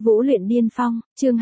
Vũ luyện điên phong, chương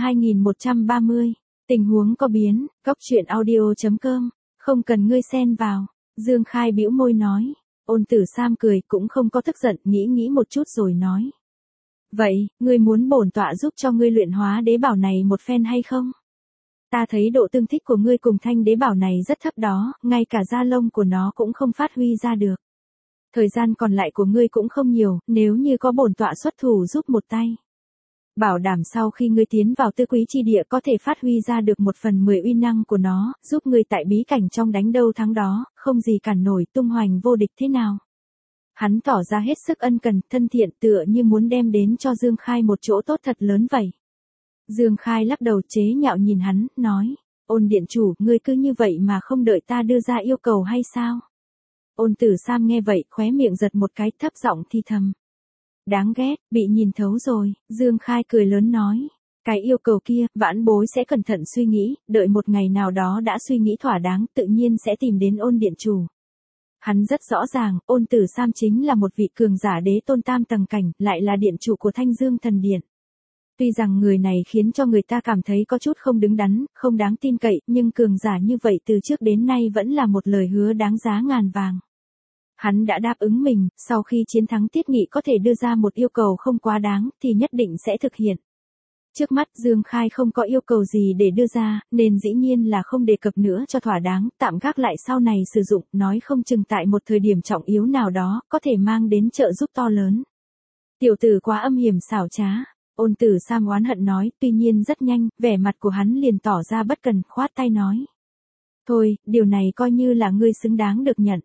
2130. Tình huống có biến, góc truyện audio.com. Không cần ngươi xen vào. Dương Khai bĩu môi nói. Ôn Tử Sam cười cũng không có tức giận, nghĩ một chút rồi nói. Vậy, ngươi muốn bổn tọa giúp cho ngươi luyện hóa đế bảo này một phen hay không? Ta thấy độ tương thích của ngươi cùng thanh đế bảo này rất thấp đó, ngay cả da lông của nó cũng không phát huy ra được. Thời gian còn lại của ngươi cũng không nhiều, nếu như có bổn tọa xuất thủ giúp một tay. Bảo đảm sau khi ngươi tiến vào Tư Quý chi địa có thể phát huy ra được 1/10 uy năng của nó, giúp ngươi tại bí cảnh trong đánh đâu thắng đó, không gì cản nổi, tung hoành vô địch thế nào. Hắn tỏ ra hết sức ân cần, thân thiện, tựa như muốn đem đến cho Dương Khai một chỗ tốt thật lớn vậy. Dương Khai lắc đầu chế nhạo nhìn hắn, nói, Ôn điện chủ, ngươi cứ như vậy mà không đợi ta đưa ra yêu cầu hay sao? Ôn Tử Sam nghe vậy, khóe miệng giật một cái, thấp giọng thì thầm. Đáng ghét, bị nhìn thấu rồi, Dương Khai cười lớn nói. Cái yêu cầu kia, vãn bối sẽ cẩn thận suy nghĩ, đợi một ngày nào đó đã suy nghĩ thỏa đáng, tự nhiên sẽ tìm đến Ôn điện chủ. Hắn rất rõ ràng, Ôn Tử Sam chính là một vị cường giả đế tôn tam tầng cảnh, lại là điện chủ của Thanh Dương Thần Điện. Tuy rằng người này khiến cho người ta cảm thấy có chút không đứng đắn, không đáng tin cậy, nhưng cường giả như vậy từ trước đến nay vẫn là một lời hứa đáng giá ngàn vàng. Hắn đã đáp ứng mình, sau khi chiến thắng Tiết Nghị có thể đưa ra một yêu cầu không quá đáng, thì nhất định sẽ thực hiện. Trước mắt Dương Khai không có yêu cầu gì để đưa ra, nên dĩ nhiên là không đề cập nữa cho thỏa đáng, tạm gác lại sau này sử dụng, nói không chừng tại một thời điểm trọng yếu nào đó, có thể mang đến trợ giúp to lớn. Tiểu tử quá âm hiểm xảo trá. Ôn Tử Sam oán hận nói, tuy nhiên rất nhanh, vẻ mặt của hắn liền tỏ ra bất cần, khoát tay nói. Thôi, điều này coi như là ngươi xứng đáng được nhận.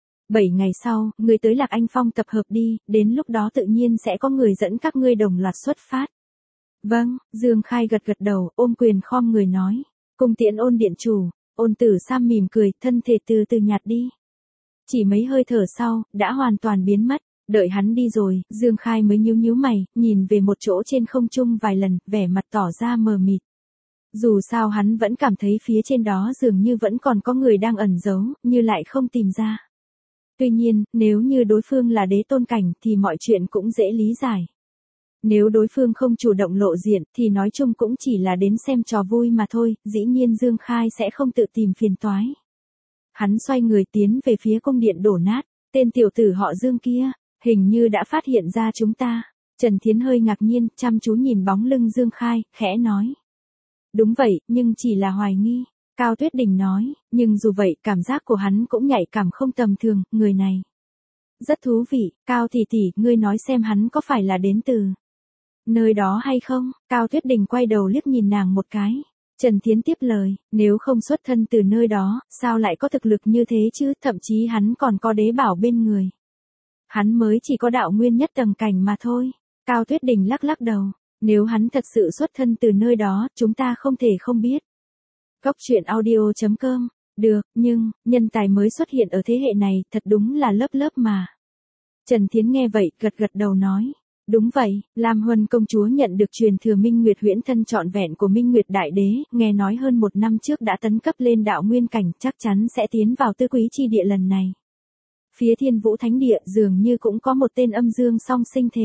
7 ngày sau, ngươi tới Lạc Anh Phong tập hợp đi, đến lúc đó tự nhiên sẽ có người dẫn các ngươi đồng loạt xuất phát. Vâng, Dương Khai gật đầu, ôm quyền khom người nói. Cùng tiễn Ôn điện chủ. Ôn Tử Sam mỉm cười, thân thể từ từ nhạt đi. Chỉ mấy hơi thở sau, đã hoàn toàn biến mất. Đợi hắn đi rồi, Dương Khai mới nhíu mày, nhìn về một chỗ trên không trung vài lần, vẻ mặt tỏ ra mờ mịt. Dù sao hắn vẫn cảm thấy phía trên đó dường như vẫn còn có người đang ẩn giấu, như lại không tìm ra. Tuy nhiên, nếu như đối phương là đế tôn cảnh thì mọi chuyện cũng dễ lý giải. Nếu đối phương không chủ động lộ diện thì nói chung cũng chỉ là đến xem trò vui mà thôi, dĩ nhiên Dương Khai sẽ không tự tìm phiền toái. Hắn xoay người tiến về phía cung điện đổ nát, tên tiểu tử họ Dương kia. Hình như đã phát hiện ra chúng ta. Trần Thiến hơi ngạc nhiên, chăm chú nhìn bóng lưng Dương Khai, khẽ nói. Đúng vậy, nhưng chỉ là hoài nghi. Cao Tuyết Đình nói, nhưng dù vậy, cảm giác của hắn cũng nhạy cảm không tầm thường, người này. Rất thú vị, Cao tỷ tỷ, ngươi nói xem hắn có phải là đến từ nơi đó hay không? Cao Tuyết Đình quay đầu liếc nhìn nàng một cái. Trần Thiến tiếp lời, nếu không xuất thân từ nơi đó, sao lại có thực lực như thế chứ, thậm chí hắn còn có đế bảo bên người. Hắn mới chỉ có đạo nguyên nhất tầng cảnh mà thôi. Cao Tuyết Đình lắc đầu. Nếu hắn thật sự xuất thân từ nơi đó, chúng ta không thể không biết. Góc truyện audio.com. Được, nhưng, nhân tài mới xuất hiện ở thế hệ này, thật đúng là lớp mà. Trần Thiến nghe vậy, gật đầu nói. Đúng vậy, Lam Huân công chúa nhận được truyền thừa Minh Nguyệt huyễn thân trọn vẹn của Minh Nguyệt Đại Đế, nghe nói hơn 1 năm trước đã tấn cấp lên đạo nguyên cảnh, chắc chắn sẽ tiến vào Tư Quý chi địa lần này. Phía Thiên Vũ Thánh Địa dường như cũng có một tên âm dương song sinh thể.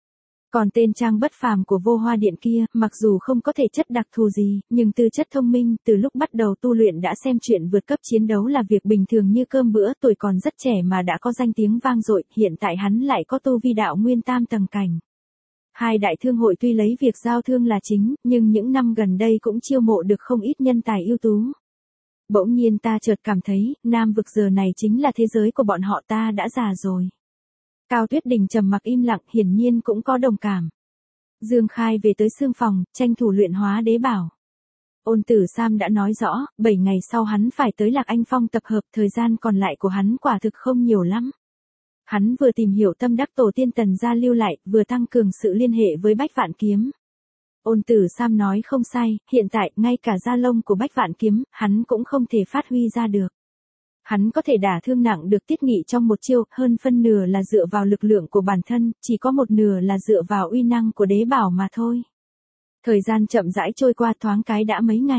Còn tên trang bất phàm của Vô Hoa Điện kia, mặc dù không có thể chất đặc thù gì, nhưng tư chất thông minh, từ lúc bắt đầu tu luyện đã xem chuyện vượt cấp chiến đấu là việc bình thường như cơm bữa, tuổi còn rất trẻ mà đã có danh tiếng vang dội, hiện tại hắn lại có tu vi đạo nguyên tam tầng cảnh. Hai đại thương hội tuy lấy việc giao thương là chính, nhưng những năm gần đây cũng chiêu mộ được không ít nhân tài ưu tú. Bỗng nhiên ta chợt cảm thấy, Nam vực giờ này chính là thế giới của bọn họ, ta đã già rồi. Cao Tuyết Đình trầm mặc im lặng, hiển nhiên cũng có đồng cảm. Dương Khai về tới xương phòng, tranh thủ luyện hóa đế bảo. Ôn Tử Sam đã nói rõ, 7 ngày sau hắn phải tới Lạc Anh Phong tập hợp, thời gian còn lại của hắn quả thực không nhiều lắm. Hắn vừa tìm hiểu tâm đắc tổ tiên Tần gia lưu lại, vừa tăng cường sự liên hệ với Bách Vạn Kiếm. Ôn Tử Sam nói không sai, hiện tại, ngay cả da lông của Bách Vạn Kiếm, hắn cũng không thể phát huy ra được. Hắn có thể đả thương nặng được Tiết Nghị trong một chiêu, hơn phân nửa là dựa vào lực lượng của bản thân, chỉ có một nửa là dựa vào uy năng của đế bảo mà thôi. Thời gian chậm rãi trôi qua, thoáng cái đã mấy ngày.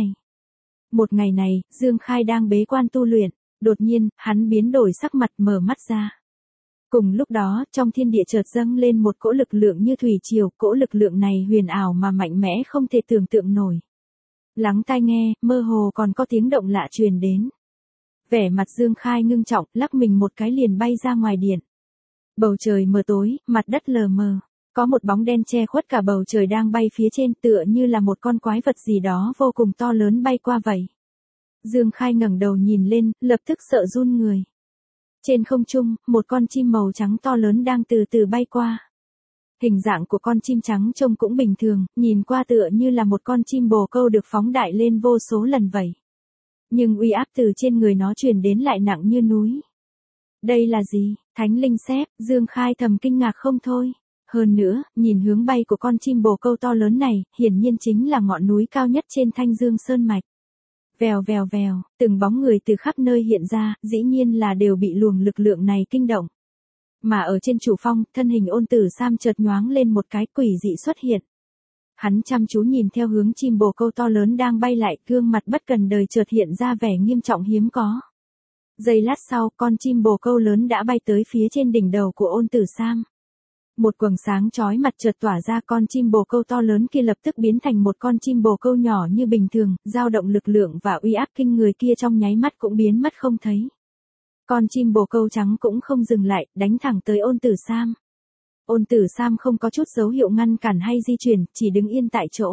Một ngày này, Dương Khai đang bế quan tu luyện, đột nhiên, hắn biến đổi sắc mặt, mở mắt ra. Cùng lúc đó, trong thiên địa chợt dâng lên một cỗ lực lượng như thủy triều, cỗ lực lượng này huyền ảo mà mạnh mẽ không thể tưởng tượng nổi. Lắng tai nghe, mơ hồ còn có tiếng động lạ truyền đến. Vẻ mặt Dương Khai ngưng trọng, lắc mình một cái liền bay ra ngoài điện. Bầu trời mờ tối, mặt đất lờ mờ. Có một bóng đen che khuất cả bầu trời đang bay phía trên, tựa như là một con quái vật gì đó vô cùng to lớn bay qua vậy. Dương Khai ngẩng đầu nhìn lên, lập tức sợ run người. Trên không trung, một con chim màu trắng to lớn đang từ từ bay qua. Hình dạng của con chim trắng trông cũng bình thường, nhìn qua tựa như là một con chim bồ câu được phóng đại lên vô số lần vậy. Nhưng uy áp từ trên người nó truyền đến lại nặng như núi. Đây là gì? Thánh linh xếp, Dương Khai thầm kinh ngạc không thôi. Hơn nữa, nhìn hướng bay của con chim bồ câu to lớn này, hiển nhiên chính là ngọn núi cao nhất trên Thanh Dương Sơn Mạch. Vèo vèo vèo, từng bóng người từ khắp nơi hiện ra, dĩ nhiên là đều bị luồng lực lượng này kinh động. Mà ở trên chủ phong, thân hình Ôn Tử Sam chợt nhoáng lên một cái, quỷ dị xuất hiện. Hắn chăm chú nhìn theo hướng chim bồ câu to lớn đang bay lại, gương mặt bất cần đời chợt hiện ra vẻ nghiêm trọng hiếm có. Giây lát sau, con chim bồ câu lớn đã bay tới phía trên đỉnh đầu của Ôn Tử Sam. Một quầng sáng chói mặt chợt tỏa ra, con chim bồ câu to lớn kia lập tức biến thành một con chim bồ câu nhỏ như bình thường, dao động lực lượng và uy áp kinh người kia trong nháy mắt cũng biến mất không thấy. Con chim bồ câu trắng cũng không dừng lại, đánh thẳng tới Ôn Tử Sam. Ôn Tử Sam không có chút dấu hiệu ngăn cản hay di chuyển, chỉ đứng yên tại chỗ.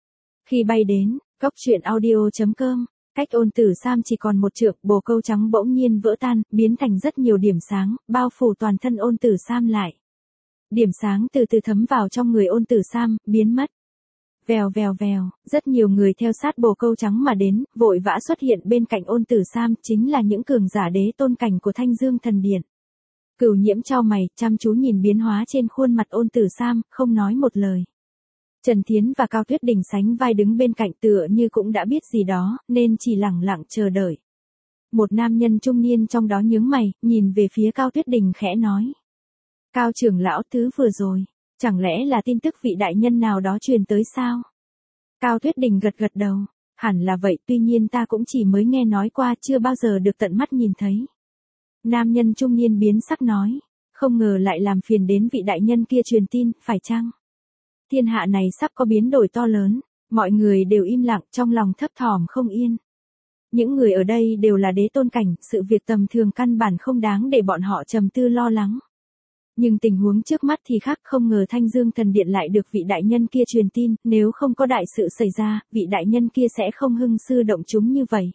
Khi bay đến, Cốc Truyện Audio.com, cách Ôn Tử Sam chỉ còn một trượng, bồ câu trắng bỗng nhiên vỡ tan, biến thành rất nhiều điểm sáng, bao phủ toàn thân Ôn Tử Sam lại. Điểm sáng từ từ thấm vào trong người Ôn Tử Sam, biến mất. Vèo vèo vèo, rất nhiều người theo sát bồ câu trắng mà đến, vội vã xuất hiện bên cạnh Ôn Tử Sam, chính là những cường giả đế tôn cảnh của Thanh Dương Thần Điện. Cửu Nhiễm chau mày, chăm chú nhìn biến hóa trên khuôn mặt Ôn Tử Sam, không nói một lời. Trần Thiến và Cao Tuyết Đình sánh vai đứng bên cạnh, tựa như cũng đã biết gì đó, nên chỉ lẳng lặng chờ đợi. Một nam nhân trung niên trong đó nhướng mày, nhìn về phía Cao Tuyết Đình khẽ nói. Cao trưởng lão, thứ vừa rồi, chẳng lẽ là tin tức vị đại nhân nào đó truyền tới sao? Cao Tuyết Đình gật gật đầu, hẳn là vậy, tuy nhiên ta cũng chỉ mới nghe nói qua, chưa bao giờ được tận mắt nhìn thấy. Nam nhân trung niên biến sắc nói, không ngờ lại làm phiền đến vị đại nhân kia truyền tin, phải chăng? Thiên hạ này sắp có biến đổi to lớn, mọi người đều im lặng, trong lòng thấp thỏm không yên. Những người ở đây đều là đế tôn cảnh, sự việc tầm thường căn bản không đáng để bọn họ trầm tư lo lắng. Nhưng tình huống trước mắt thì khác, không ngờ Thanh Dương Thần Điện lại được vị đại nhân kia truyền tin, nếu không có đại sự xảy ra, vị đại nhân kia sẽ không hưng sư động chúng như vậy.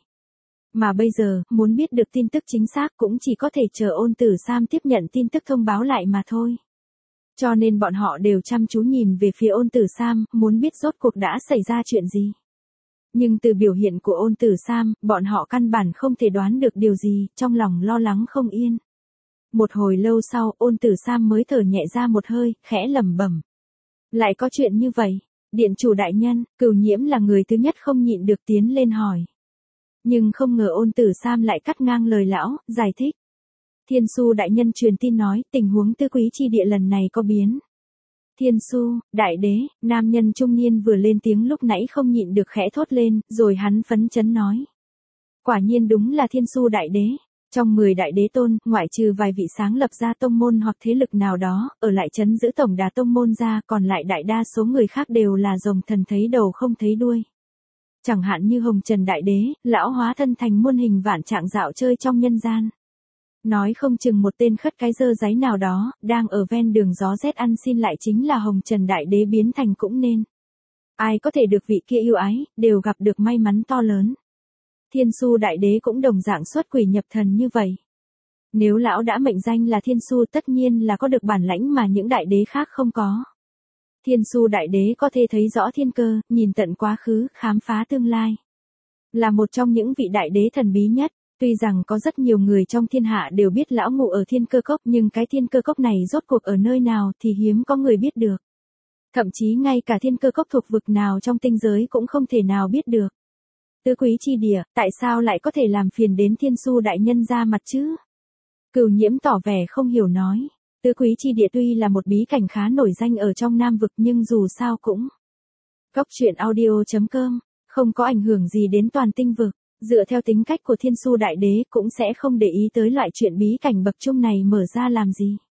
Mà bây giờ, muốn biết được tin tức chính xác cũng chỉ có thể chờ Ôn Tử Sam tiếp nhận tin tức thông báo lại mà thôi. Cho nên bọn họ đều chăm chú nhìn về phía Ôn Tử Sam, muốn biết rốt cuộc đã xảy ra chuyện gì. Nhưng từ biểu hiện của Ôn Tử Sam, bọn họ căn bản không thể đoán được điều gì, trong lòng lo lắng không yên. Một hồi lâu sau, Ôn Tử Sam mới thở nhẹ ra một hơi, khẽ lẩm bẩm. Lại có chuyện như vậy, điện chủ đại nhân, Cửu Nhiễm là người thứ nhất không nhịn được tiến lên hỏi. Nhưng không ngờ Ôn Tử Sam lại cắt ngang lời lão, giải thích. Thiên Su đại nhân truyền tin nói, tình huống Tứ Quý chi địa lần này có biến. Thiên Su, đại đế, nam nhân trung niên vừa lên tiếng lúc nãy không nhịn được khẽ thốt lên, rồi hắn phấn chấn nói. Quả nhiên đúng là Thiên Su đại đế. Trong 10 đại đế tôn, ngoại trừ vài vị sáng lập ra tông môn hoặc thế lực nào đó, ở lại trấn giữ tổng đà tông môn ra, còn lại đại đa số người khác đều là rồng thần thấy đầu không thấy đuôi. Chẳng hạn như Hồng Trần đại đế, lão hóa thân thành muôn hình vạn trạng dạo chơi trong nhân gian. Nói không chừng một tên khất cái dơ giấy nào đó, đang ở ven đường gió rét ăn xin lại chính là Hồng Trần đại đế biến thành cũng nên. Ai có thể được vị kia yêu ái, đều gặp được may mắn to lớn. Thiên Su đại đế cũng đồng dạng xuất quỷ nhập thần như vậy. Nếu lão đã mệnh danh là Thiên Su tất nhiên là có được bản lãnh mà những đại đế khác không có. Thiên Su đại đế có thể thấy rõ thiên cơ, nhìn tận quá khứ, khám phá tương lai. Là một trong những vị đại đế thần bí nhất, tuy rằng có rất nhiều người trong thiên hạ đều biết lão ngụ ở Thiên Cơ Cốc, nhưng cái Thiên Cơ Cốc này rốt cuộc ở nơi nào thì hiếm có người biết được. Thậm chí ngay cả Thiên Cơ Cốc thuộc vực nào trong tinh giới cũng không thể nào biết được. Tứ Quý chi địa, tại sao lại có thể làm phiền đến Thiên Su đại nhân ra mặt chứ? Cửu Nhiễm tỏ vẻ không hiểu nói. Tứ Quý chi địa tuy là một bí cảnh khá nổi danh ở trong Nam vực nhưng dù sao cũng. Cốc Truyện Audio.com, không có ảnh hưởng gì đến toàn tinh vực. Dựa theo tính cách của Thiên Su đại đế cũng sẽ không để ý tới loại chuyện bí cảnh bậc trung này mở ra làm gì.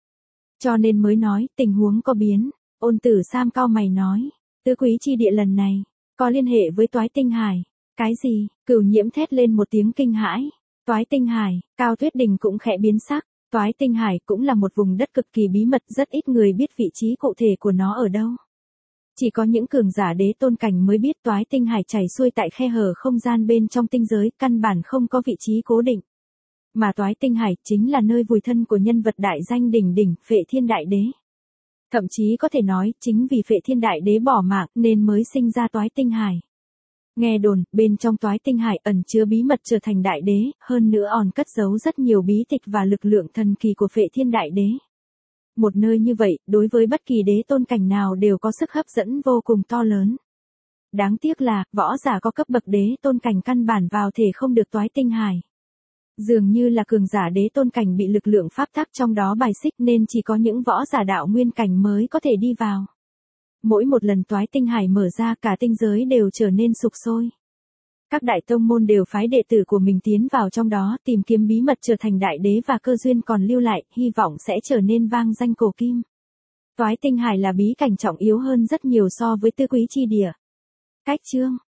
Cho nên mới nói, tình huống có biến. Ôn Tử Sam cau mày nói, tứ quý chi địa lần này, có liên hệ với Toái Tinh Hải. Cái gì? Cửu Nhiễm thét lên một tiếng kinh hãi. Toái Tinh Hải, Cao Tuyết Đình cũng khẽ biến sắc. Toái Tinh Hải cũng là một vùng đất cực kỳ bí mật, rất ít người biết vị trí cụ thể của nó ở đâu. Chỉ có những cường giả đế tôn cảnh mới biết Toái Tinh Hải chảy xuôi tại khe hở không gian bên trong tinh giới, căn bản không có vị trí cố định. Mà Toái Tinh Hải chính là nơi vùi thân của nhân vật đại danh đỉnh đỉnh, Phệ Thiên Đại Đế. Thậm chí có thể nói, chính vì Phệ Thiên Đại Đế bỏ mạng nên mới sinh ra Toái Tinh Hải. Nghe đồn, bên trong Toái Tinh Hải ẩn chứa bí mật trở thành đại đế, hơn nữa còn cất giấu rất nhiều bí tịch và lực lượng thần kỳ của Phệ Thiên Đại Đế. Một nơi như vậy, đối với bất kỳ đế tôn cảnh nào đều có sức hấp dẫn vô cùng to lớn. Đáng tiếc là, võ giả có cấp bậc đế tôn cảnh căn bản vào thể không được Toái Tinh Hải. Dường như là cường giả đế tôn cảnh bị lực lượng pháp tắc trong đó bài xích nên chỉ có những võ giả đạo nguyên cảnh mới có thể đi vào. Mỗi một lần Toái Tinh Hải mở ra, cả tinh giới đều trở nên sục sôi. Các đại tông môn đều phái đệ tử của mình tiến vào trong đó tìm kiếm bí mật trở thành đại đế và cơ duyên còn lưu lại, hy vọng sẽ trở nên vang danh cổ kim. Toái Tinh Hải là bí cảnh trọng yếu hơn rất nhiều so với tứ quý chi địa. Cách chương